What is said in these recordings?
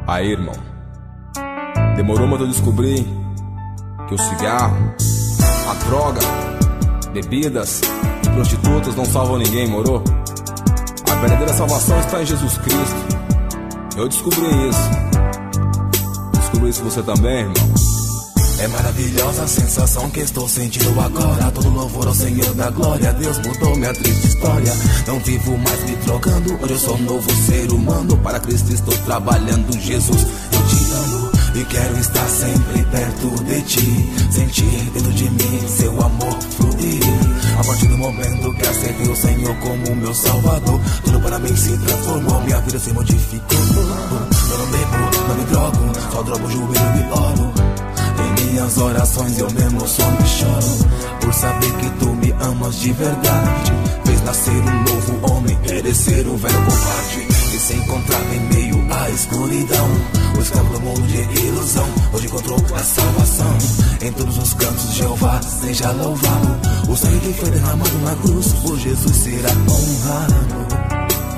Aí, irmão, demorou, mas eu descobri que o cigarro, a droga, bebidas e prostitutas não salvam ninguém, moro? A verdadeira salvação está em Jesus Cristo. Eu descobri isso. Descobri isso você também, irmão. É maravilhosa a sensação que estou sentindo agora. Todo louvor ao Senhor da glória. Deus mudou minha triste história. Não vivo mais me trocando. Hoje eu sou um novo ser humano. Para Cristo estou trabalhando. Jesus, eu te amo e quero estar sempre perto de ti. Sentir dentro de mim seu amor fluir. A partir do momento que aceitei o Senhor como meu salvador, tudo para mim se transformou. Minha vida se modificou. Eu não bebo, não me drogo, só drogo o joelho e oro. Em minhas orações eu mesmo só me choro, por saber que tu me amas de verdade. Fez nascer um novo homem, perecer o velho covarde, e se encontrava em meio à escuridão, o escravo do mundo de ilusão. Hoje encontrou a salvação. Em todos os cantos Jeová seja louvado. O sangue que foi derramado na cruz por Jesus será honrado.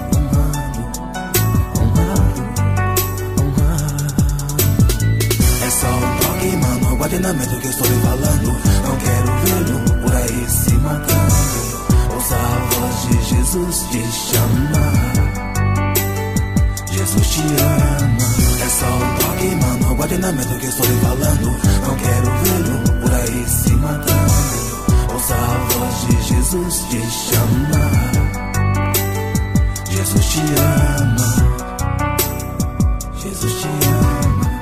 Guardenamento que estou lhe falando, não quero vê-lo por aí se matando. Ouça a voz de Jesus te chamar. Jesus te ama. É só um toque, mano. Guardenamento que estou lhe falando, não quero vê-lo por aí se matando. Ouça a voz de Jesus te chamar. Jesus te ama. Jesus te ama.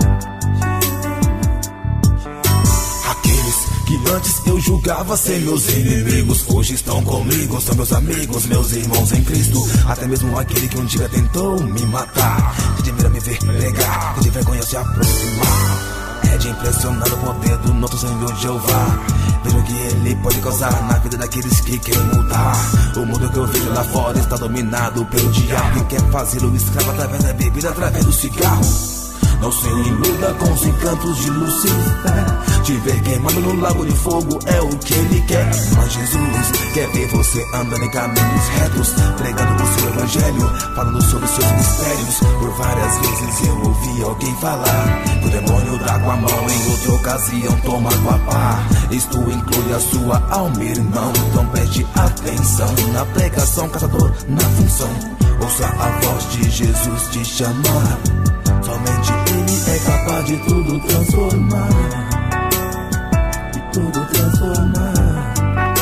Que antes eu julgava ser meus inimigos, hoje estão comigo, são meus amigos, meus irmãos em Cristo. Até mesmo aquele que um dia tentou me matar, que de mira me ver pregar, que de vergonha se aproximar. É de impressionar o poder do nosso Senhor Jeová. Veja o que ele pode causar na vida daqueles que querem mudar. O mundo que eu vejo lá fora está dominado pelo diabo, que quer fazê-lo escravo através da bebida, através do cigarro. Não se iluda com os encantos de Lucifer. Te ver queimando no lago de fogo é o que ele quer. Mas Jesus quer ver você andando em caminhos retos, pregando o seu evangelho, falando sobre seus mistérios. Por várias vezes eu ouvi alguém falar que o demônio dá com a mão, em outra ocasião toma com a pá. Isto inclui a sua alma, irmão. Então preste atenção na pregação, caçador na função. Ouça a voz de Jesus te chamar. Somente Ele é capaz de tudo transformar. De tudo transformar.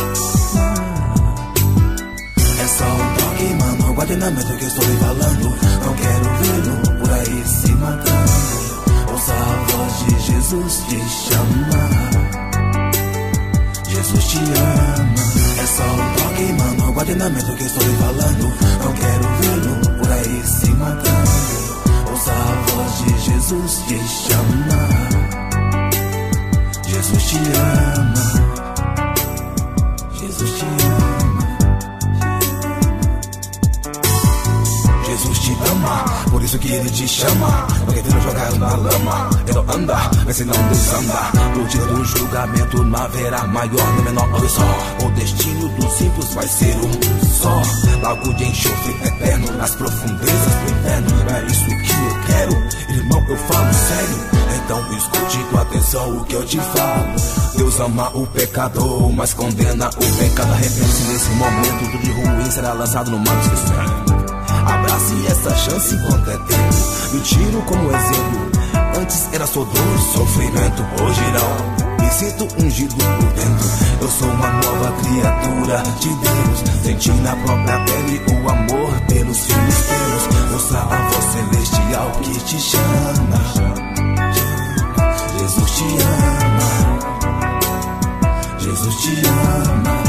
É só um toque, mano. Guardenamento que estou lhe falando, não quero vê-lo por aí se matando. Ouça a voz de Jesus te chamar. Jesus te ama. É só um toque, mano. Guardenamento que estou lhe falando, não quero vê-lo por aí se matando. Ouça a voz de Jesus te chamar. Jesus te ama. Jesus te ama. Jesus te ama, por isso que ele te chama. Porque Deus jogado na lama, ele não anda, mas se não desanda. No dia do julgamento não haverá maior nem menor. Olha só, o destino dos ímpios vai ser um só. Lago de enxofre eterno nas profundezas do inferno. É isso que eu quero, irmão, eu falo sério. Então escute com atenção o que eu te falo. Deus ama o pecador, mas condena o pecado. Arrepende-se nesse momento, tudo de ruim será lançado no mar do esquecimento. Abrace essa chance enquanto é tempo. Me tiro como exemplo. Antes era só dor e sofrimento, hoje não. Me sinto ungido por dentro. Eu sou uma nova criatura de Deus. Senti na própria pele o amor pelos filhos teus. Ouça a voz celestial que te chama. Jesus te ama. Jesus te ama.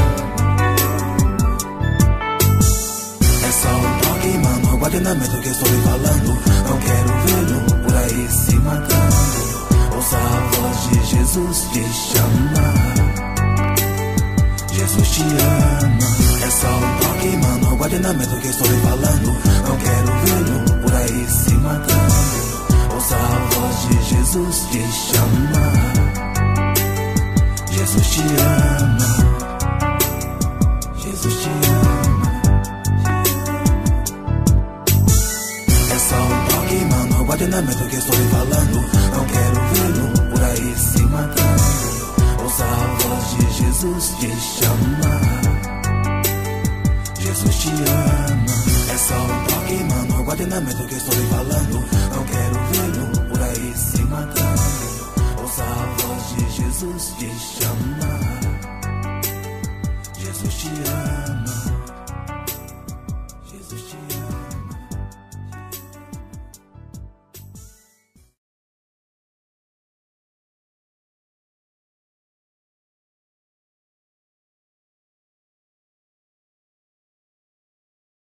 É só um toque, mano. Guardenamento que estou lhe falando, não quero vê-lo por aí se matando. Ouça a voz de Jesus te chamar. Jesus te ama. É só um toque, mano. Guardenamento que estou lhe falando, não quero vê-lo por aí se matando. Ouça a voz de Jesus te chamar. Jesus te ama. Jesus te ama. É só um toque, mano. Guardenamento que estou falando, não quero vê-lo por aí se matando. Ouça a voz de Jesus te chamar. Jesus te ama. É só um toque, mano, guarde na mente o que estou lhe falando. Não quero vê-lo por aí se matando. Ouça a voz de Jesus te chamar.